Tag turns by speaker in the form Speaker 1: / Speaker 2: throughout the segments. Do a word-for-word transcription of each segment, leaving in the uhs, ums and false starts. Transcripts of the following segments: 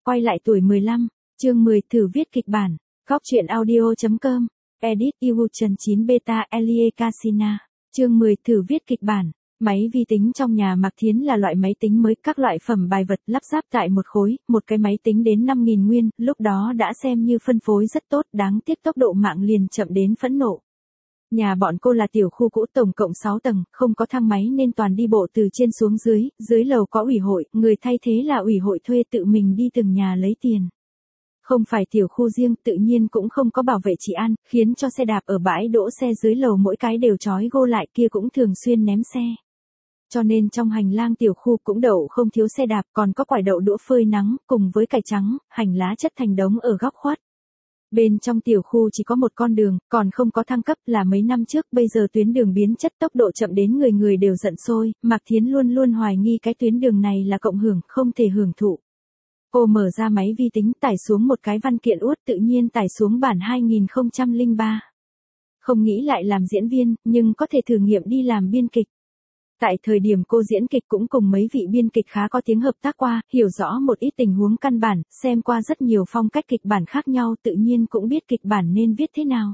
Speaker 1: quay lại tuổi mười lăm, chương mười thử viết kịch bản. Góc truyện audio chấm com. Edit Evolution chín Beta Elie Casina. Chương mười thử viết kịch bản. Máy vi tính trong nhà Mạc Thiến là loại máy tính mới, các loại phẩm bài vật lắp ráp tại một khối, một cái máy tính đến năm nghìn nguyên, lúc đó đã xem như phân phối rất tốt, đáng tiếc tốc độ mạng liền chậm đến phẫn nộ. Nhà bọn cô là tiểu khu cũ, tổng cộng sáu tầng, không có thang máy nên toàn đi bộ từ trên xuống dưới, dưới lầu có ủy hội, người thay thế là ủy hội thuê tự mình đi từng nhà lấy tiền. Không phải tiểu khu riêng, tự nhiên cũng không có bảo vệ trị an, khiến cho xe đạp ở bãi đỗ xe dưới lầu mỗi cái đều trói gô lại, kia cũng thường xuyên ném xe. Cho nên trong hành lang tiểu khu cũng đậu không thiếu xe đạp, còn có quải đậu đũa phơi nắng, cùng với cải trắng, hành lá chất thành đống ở góc khuất. Bên trong tiểu khu chỉ có một con đường, còn không có thăng cấp, là mấy năm trước, bây giờ tuyến đường biến chất, tốc độ chậm đến người người đều giận sôi, Mạc Thiến luôn luôn hoài nghi cái tuyến đường này là cộng hưởng, không thể hưởng thụ. Cô mở ra máy vi tính, tải xuống một cái văn kiện uất, tự nhiên tải xuống bản hai nghìn không trăm lẻ ba. Không nghĩ lại làm diễn viên, nhưng có thể thử nghiệm đi làm biên kịch. Tại thời điểm cô diễn kịch cũng cùng mấy vị biên kịch khá có tiếng hợp tác qua, hiểu rõ một ít tình huống căn bản, xem qua rất nhiều phong cách kịch bản khác nhau, tự nhiên cũng biết kịch bản nên viết thế nào.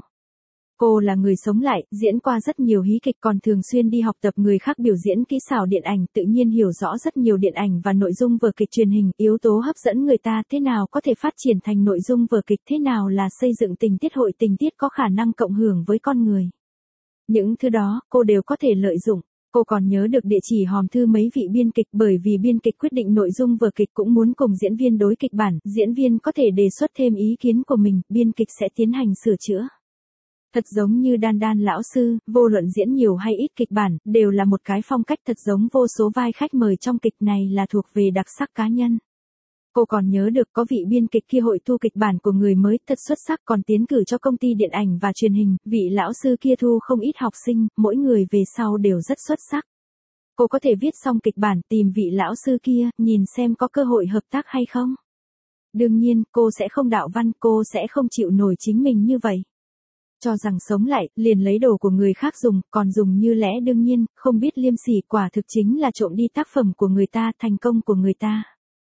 Speaker 1: Cô là người sống lại, diễn qua rất nhiều hí kịch, còn thường xuyên đi học tập người khác biểu diễn kỹ xảo điện ảnh, tự nhiên hiểu rõ rất nhiều điện ảnh và nội dung vở kịch truyền hình, yếu tố hấp dẫn người ta thế nào có thể phát triển thành nội dung vở kịch, thế nào là xây dựng tình tiết hội tình tiết có khả năng cộng hưởng với con người. Những thứ đó, cô đều có thể lợi dụng. Cô còn nhớ được địa chỉ hòm thư mấy vị biên kịch, bởi vì biên kịch quyết định nội dung vở kịch cũng muốn cùng diễn viên đối kịch bản, diễn viên có thể đề xuất thêm ý kiến của mình, biên kịch sẽ tiến hành sửa chữa. Thật giống như Đan Đan lão sư, vô luận diễn nhiều hay ít kịch bản, đều là một cái phong cách, thật giống vô số vai khách mời trong kịch này là thuộc về đặc sắc cá nhân. Cô còn nhớ được có vị biên kịch kia hội thu kịch bản của người mới thật xuất sắc, còn tiến cử cho công ty điện ảnh và truyền hình, vị lão sư kia thu không ít học sinh, mỗi người về sau đều rất xuất sắc. Cô có thể viết xong kịch bản, tìm vị lão sư kia, nhìn xem có cơ hội hợp tác hay không. Đương nhiên, cô sẽ không đạo văn, cô sẽ không chịu nổi chính mình như vậy. Cho rằng sống lại, liền lấy đồ của người khác dùng, còn dùng như lẽ đương nhiên, không biết liêm sỉ, quả thực chính là trộm đi tác phẩm của người ta, thành công của người ta.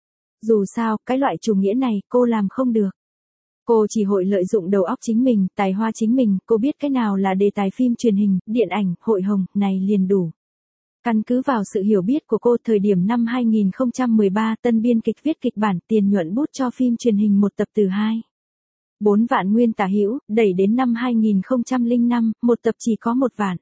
Speaker 1: Dù sao, cái loại chủ nghĩa này, cô làm không được. Cô chỉ hội lợi dụng đầu óc chính mình, tài hoa chính mình, cô biết cái nào là đề tài phim truyền hình, điện ảnh, hội hồng, này liền đủ. Căn cứ vào sự hiểu biết của cô, thời điểm năm hai nghìn không trăm mười ba, tân biên kịch viết kịch bản, tiền nhuận bút cho phim truyền hình một tập từ hai. bốn vạn nguyên tả hữu, đẩy đến năm hai nghìn không trăm lẻ năm, một tập chỉ có một vạn.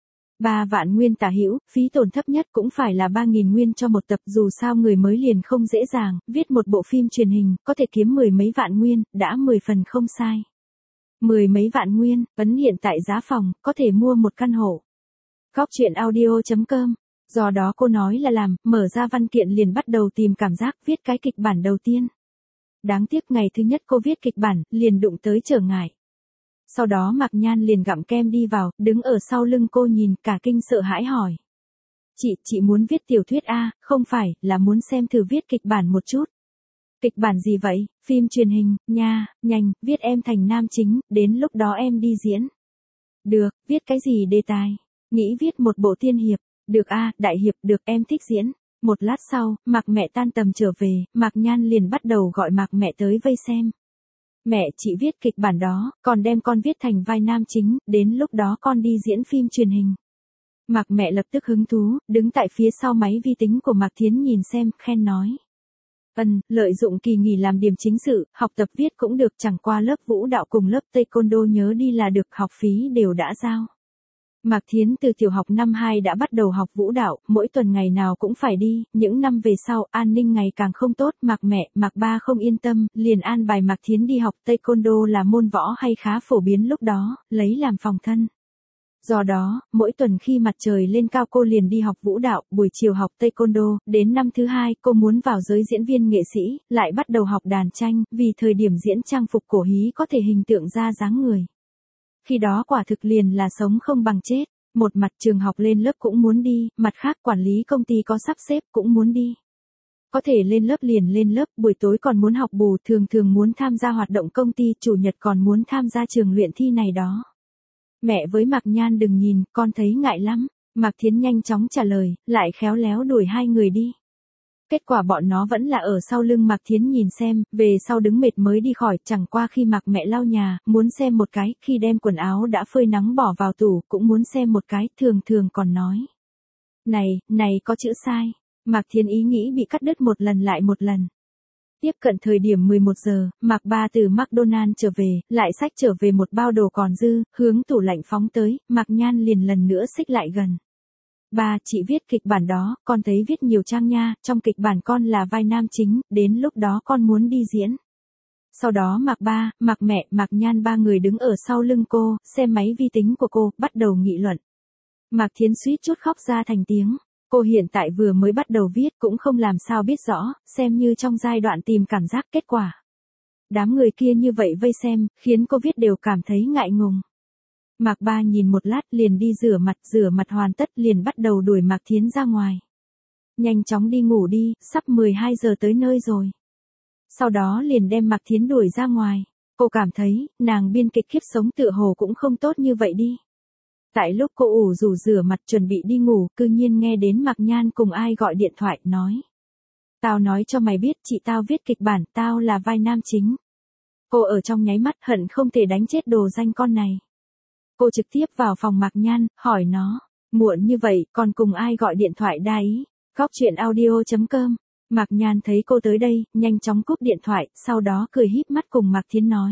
Speaker 1: ba vạn nguyên tả hữu, phí tổn thấp nhất cũng phải là ba nghìn nguyên cho một tập, dù sao người mới liền không dễ dàng, viết một bộ phim truyền hình, có thể kiếm mười mấy vạn nguyên, đã mười phần không sai. Mười mấy vạn nguyên, ấn hiện tại giá phòng, có thể mua một căn hộ. Góc truyện audio chấm com. Do đó cô nói là làm, mở ra văn kiện liền bắt đầu tìm cảm giác, viết cái kịch bản đầu tiên. Đáng tiếc ngày thứ nhất cô viết kịch bản, liền đụng tới trở ngại. Sau đó Mạc Nhan liền gặm kem đi vào, đứng ở sau lưng cô nhìn, cả kinh sợ hãi hỏi. Chị, chị muốn viết tiểu thuyết a, không phải, là muốn xem thử viết kịch bản một chút. Kịch bản gì vậy? Phim truyền hình, nha, nhanh, viết em thành nam chính, đến lúc đó em đi diễn. Được, viết cái gì đề tài? Nghĩ viết một bộ tiên hiệp. Được a, đại hiệp, được, em thích diễn. Một lát sau, Mạc mẹ tan tầm trở về, Mạc Nhan liền bắt đầu gọi Mạc mẹ tới vây xem. Mẹ, chị viết kịch bản đó, còn đem con viết thành vai nam chính, đến lúc đó con đi diễn phim truyền hình. Mạc mẹ lập tức hứng thú, đứng tại phía sau máy vi tính của Mạc Thiến nhìn xem, khen nói. Ừm, lợi dụng kỳ nghỉ làm điểm chính sự, học tập viết cũng được, chẳng qua lớp vũ đạo cùng lớp taekwondo nhớ đi là được, học phí đều đã giao. Mạc Thiến từ tiểu học năm hai đã bắt đầu học vũ đạo, mỗi tuần ngày nào cũng phải đi, những năm về sau, an ninh ngày càng không tốt, Mạc mẹ, Mạc ba không yên tâm, liền an bài Mạc Thiến đi học taekwondo là môn võ hay khá phổ biến lúc đó, lấy làm phòng thân. Do đó, mỗi tuần khi mặt trời lên cao cô liền đi học vũ đạo, buổi chiều học taekwondo, đến năm thứ hai cô muốn vào giới diễn viên nghệ sĩ, lại bắt đầu học đàn tranh, vì thời điểm diễn trang phục cổ hí có thể hình tượng ra dáng người. Khi đó quả thực liền là sống không bằng chết, một mặt trường học lên lớp cũng muốn đi, mặt khác quản lý công ty có sắp xếp cũng muốn đi. Có thể lên lớp liền lên lớp, buổi tối còn muốn học bù, thường thường muốn tham gia hoạt động công ty, chủ nhật còn muốn tham gia trường luyện thi này đó. Mẹ với Mạc Nhan đừng nhìn, con thấy ngại lắm. Mạc Thiến nhanh chóng trả lời, lại khéo léo đuổi hai người đi. Kết quả bọn nó vẫn là ở sau lưng Mạc Thiến nhìn xem, về sau đứng mệt mới đi khỏi, chẳng qua khi Mạc mẹ lau nhà, muốn xem một cái, khi đem quần áo đã phơi nắng bỏ vào tủ, cũng muốn xem một cái, thường thường còn nói. Này, này có chữ sai. Mạc Thiến ý nghĩ bị cắt đứt một lần lại một lần. Tiếp cận thời điểm mười một giờ, Mạc Ba từ McDonald trở về, lại xách trở về một bao đồ còn dư, hướng tủ lạnh phóng tới, Mạc Nhan liền lần nữa xích lại gần. Ba, chị viết kịch bản đó, con thấy viết nhiều trang nha, trong kịch bản con là vai nam chính, đến lúc đó con muốn đi diễn. Sau đó Mạc Ba, Mạc Mẹ, Mạc Nhan ba người đứng ở sau lưng cô, xem máy vi tính của cô, bắt đầu nghị luận. Mạc Thiến suýt chút khóc ra thành tiếng. Cô hiện tại vừa mới bắt đầu viết cũng không làm sao biết rõ, xem như trong giai đoạn tìm cảm giác kết quả. Đám người kia như vậy vây xem, khiến cô viết đều cảm thấy ngại ngùng. Mạc Ba nhìn một lát liền đi rửa mặt, rửa mặt hoàn tất liền bắt đầu đuổi Mạc Thiến ra ngoài. Nhanh chóng đi ngủ đi, sắp mười hai giờ tới nơi rồi. Sau đó liền đem Mạc Thiến đuổi ra ngoài. Cô cảm thấy, nàng biên kịch kiếp sống tựa hồ cũng không tốt như vậy đi. Tại lúc cô ủ rủ rửa mặt chuẩn bị đi ngủ, cư nhiên nghe đến Mạc Nhan cùng ai gọi điện thoại, nói. Tao nói cho mày biết, chị tao viết kịch bản, tao là vai nam chính. Cô ở trong nháy mắt hận không thể đánh chết đồ danh con này. Cô trực tiếp vào phòng Mạc Nhan, hỏi nó, muộn như vậy, còn cùng ai gọi điện thoại đa ý, góc chuyện audio chấm com. Mạc Nhan thấy cô tới đây, nhanh chóng cúp điện thoại, sau đó cười híp mắt cùng Mạc Thiến nói.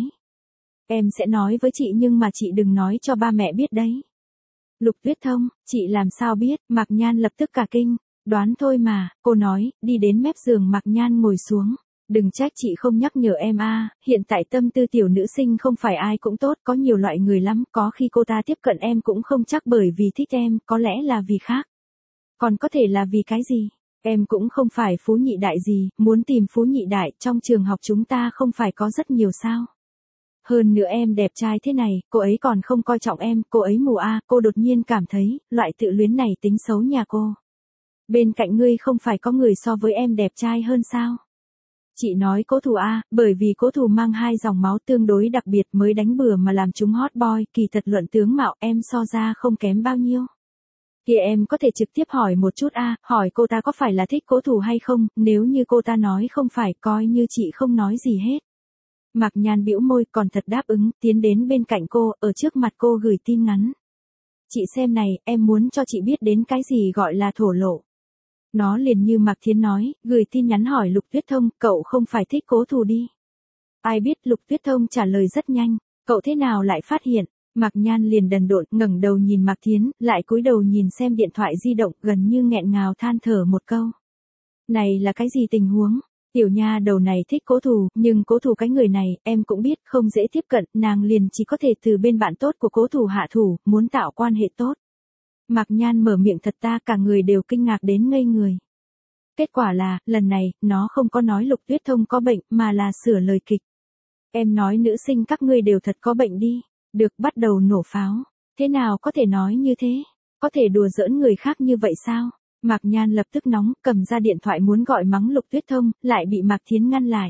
Speaker 1: Em sẽ nói với chị nhưng mà chị đừng nói cho ba mẹ biết đấy. Lục Tuyết Thông, chị làm sao biết, Mạc Nhan lập tức cả kinh, đoán thôi mà, cô nói, đi đến mép giường Mạc Nhan ngồi xuống. Đừng trách chị không nhắc nhở em a, hiện tại tâm tư tiểu nữ sinh không phải ai cũng tốt, có nhiều loại người lắm, có khi cô ta tiếp cận em cũng không chắc bởi vì thích em, có lẽ là vì khác. Còn có thể là vì cái gì? Em cũng không phải phú nhị đại gì, muốn tìm phú nhị đại, trong trường học chúng ta không phải có rất nhiều sao? Hơn nữa em đẹp trai thế này, cô ấy còn không coi trọng em, cô ấy mù a, cô đột nhiên cảm thấy, loại tự luyến này tính xấu nhà cô. Bên cạnh ngươi không phải có người so với em đẹp trai hơn sao? Chị nói Cố Thù a, bởi vì Cố Thù mang hai dòng máu tương đối đặc biệt mới đánh bừa mà làm chúng hot boy, kỳ thật luận tướng mạo em so ra không kém bao nhiêu. Kia em có thể trực tiếp hỏi một chút a, hỏi cô ta có phải là thích Cố Thù hay không, nếu như cô ta nói không phải coi như chị không nói gì hết. Mạc Nhan bĩu môi còn thật đáp ứng, tiến đến bên cạnh cô, ở trước mặt cô gửi tin ngắn. Chị xem này, em muốn cho chị biết đến cái gì gọi là thổ lộ. Nó liền như Mạc Thiến nói, gửi tin nhắn hỏi Lục Tuyết Thông, cậu không phải thích Cố Thù đi. Ai biết Lục Tuyết Thông trả lời rất nhanh, cậu thế nào lại phát hiện. Mạc Nhan liền đần độn, ngẩng đầu nhìn Mạc Thiến, lại cúi đầu nhìn xem điện thoại di động, gần như nghẹn ngào than thở một câu. Này là cái gì tình huống? Tiểu nha đầu này thích Cố Thù, nhưng Cố Thù cái người này, em cũng biết, không dễ tiếp cận, nàng liền chỉ có thể từ bên bạn tốt của Cố Thù hạ thủ, muốn tạo quan hệ tốt. Mạc Nhan mở miệng thật ta cả người đều kinh ngạc đến ngây người. Kết quả là, lần này, nó không có nói Lục Tuyết Thông có bệnh, mà là sửa lời kịch. Em nói nữ sinh các ngươi đều thật có bệnh đi, được bắt đầu nổ pháo. Thế nào có thể nói như thế? Có thể đùa giỡn người khác như vậy sao? Mạc Nhan lập tức nóng, cầm ra điện thoại muốn gọi mắng Lục Tuyết Thông, lại bị Mạc Thiến ngăn lại.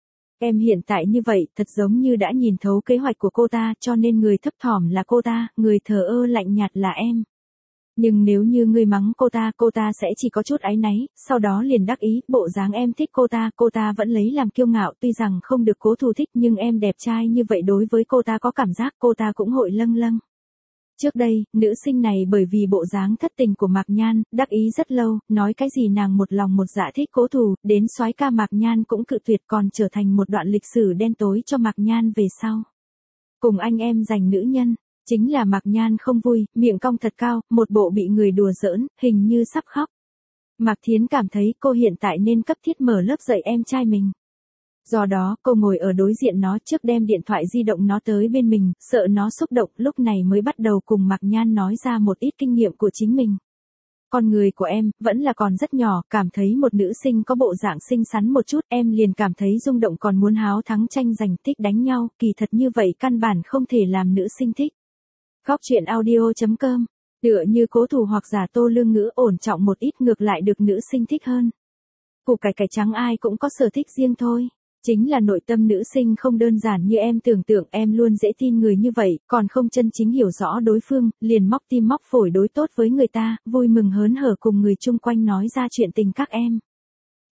Speaker 1: Em hiện tại như vậy, thật giống như đã nhìn thấu kế hoạch của cô ta, cho nên người thấp thỏm là cô ta, người thờ ơ lạnh nhạt là em. Nhưng nếu như ngươi mắng cô ta, cô ta sẽ chỉ có chút áy náy, sau đó liền đắc ý, bộ dáng em thích cô ta, cô ta vẫn lấy làm kiêu ngạo, tuy rằng không được Cố Thù thích nhưng em đẹp trai như vậy đối với cô ta có cảm giác, cô ta cũng hội lâng lâng. Trước đây, nữ sinh này bởi vì bộ dáng thất tình của Mạc Nhan, đắc ý rất lâu, nói cái gì nàng một lòng một dạ thích Cố Thù, đến soái ca Mạc Nhan cũng cự tuyệt còn trở thành một đoạn lịch sử đen tối cho Mạc Nhan về sau. Cùng anh em giành nữ nhân. Chính là Mạc Nhan không vui, miệng cong thật cao, một bộ bị người đùa giỡn, hình như sắp khóc. Mạc Thiến cảm thấy cô hiện tại nên cấp thiết mở lớp dạy em trai mình. Do đó, cô ngồi ở đối diện nó trước đem điện thoại di động nó tới bên mình, sợ nó xúc động, lúc này mới bắt đầu cùng Mạc Nhan nói ra một ít kinh nghiệm của chính mình. Con người của em, vẫn là còn rất nhỏ, cảm thấy một nữ sinh có bộ dạng xinh xắn một chút, em liền cảm thấy rung động còn muốn háo thắng tranh giành thích đánh nhau, kỳ thật như vậy căn bản không thể làm nữ sinh thích. Góc chuyện audio chấm com, tựa như Cố Thù hoặc giả Tô Lương Ngữ ổn trọng một ít ngược lại được nữ sinh thích hơn. Củ cải cải trắng ai cũng có sở thích riêng thôi. Chính là nội tâm nữ sinh không đơn giản như em tưởng tượng, em luôn dễ tin người như vậy, còn không chân chính hiểu rõ đối phương, liền móc tim móc phổi đối tốt với người ta, vui mừng hớn hở cùng người chung quanh nói ra chuyện tình các em.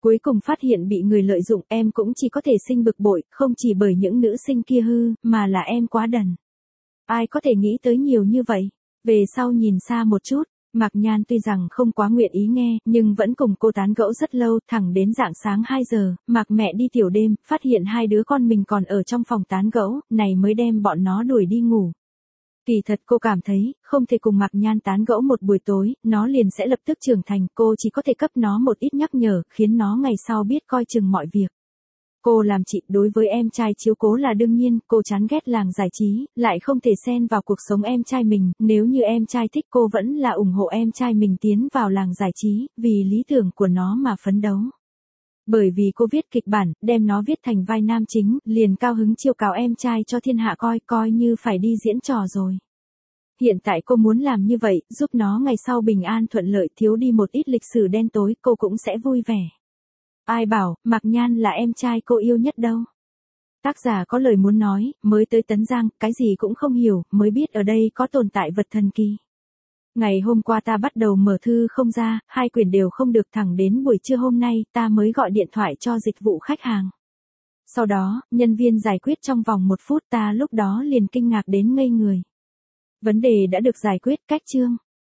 Speaker 1: Cuối cùng phát hiện bị người lợi dụng, em cũng chỉ có thể sinh bực bội, không chỉ bởi những nữ sinh kia hư, mà là em quá đần. Ai có thể nghĩ tới nhiều như vậy? Về sau nhìn xa một chút, Mạc Nhan tuy rằng không quá nguyện ý nghe, nhưng vẫn cùng cô tán gẫu rất lâu, thẳng đến rạng sáng hai giờ, Mạc mẹ đi tiểu đêm, phát hiện hai đứa con mình còn ở trong phòng tán gẫu, này mới đem bọn nó đuổi đi ngủ. Kỳ thật cô cảm thấy, không thể cùng Mạc Nhan tán gẫu một buổi tối, nó liền sẽ lập tức trưởng thành, cô chỉ có thể cấp nó một ít nhắc nhở, khiến nó ngày sau biết coi chừng mọi việc. Cô làm chị, đối với em trai chiếu cố là đương nhiên, cô chán ghét làng giải trí, lại không thể xen vào cuộc sống em trai mình, nếu như em trai thích cô vẫn là ủng hộ em trai mình tiến vào làng giải trí, vì lý tưởng của nó mà phấn đấu. Bởi vì cô viết kịch bản, đem nó viết thành vai nam chính, liền cao hứng chiêu cáo em trai cho thiên hạ coi, coi như phải đi diễn trò rồi. Hiện tại cô muốn làm như vậy, giúp nó ngày sau bình an thuận lợi, thiếu đi một ít lịch sử đen tối, cô cũng sẽ vui vẻ. Ai bảo, Mạc Nhan là em trai cô yêu nhất đâu. Tác giả có lời muốn nói, mới tới Tấn Giang, cái gì cũng không hiểu, mới biết ở đây có tồn tại vật thần kỳ. Ngày hôm qua ta bắt đầu mở thư không ra, hai quyển đều không được, thẳng đến buổi trưa hôm nay, ta mới gọi điện thoại cho dịch vụ khách hàng. Sau đó, nhân viên giải quyết trong vòng một phút, ta lúc đó liền kinh ngạc đến ngây người. Vấn đề đã được giải quyết, cách chương.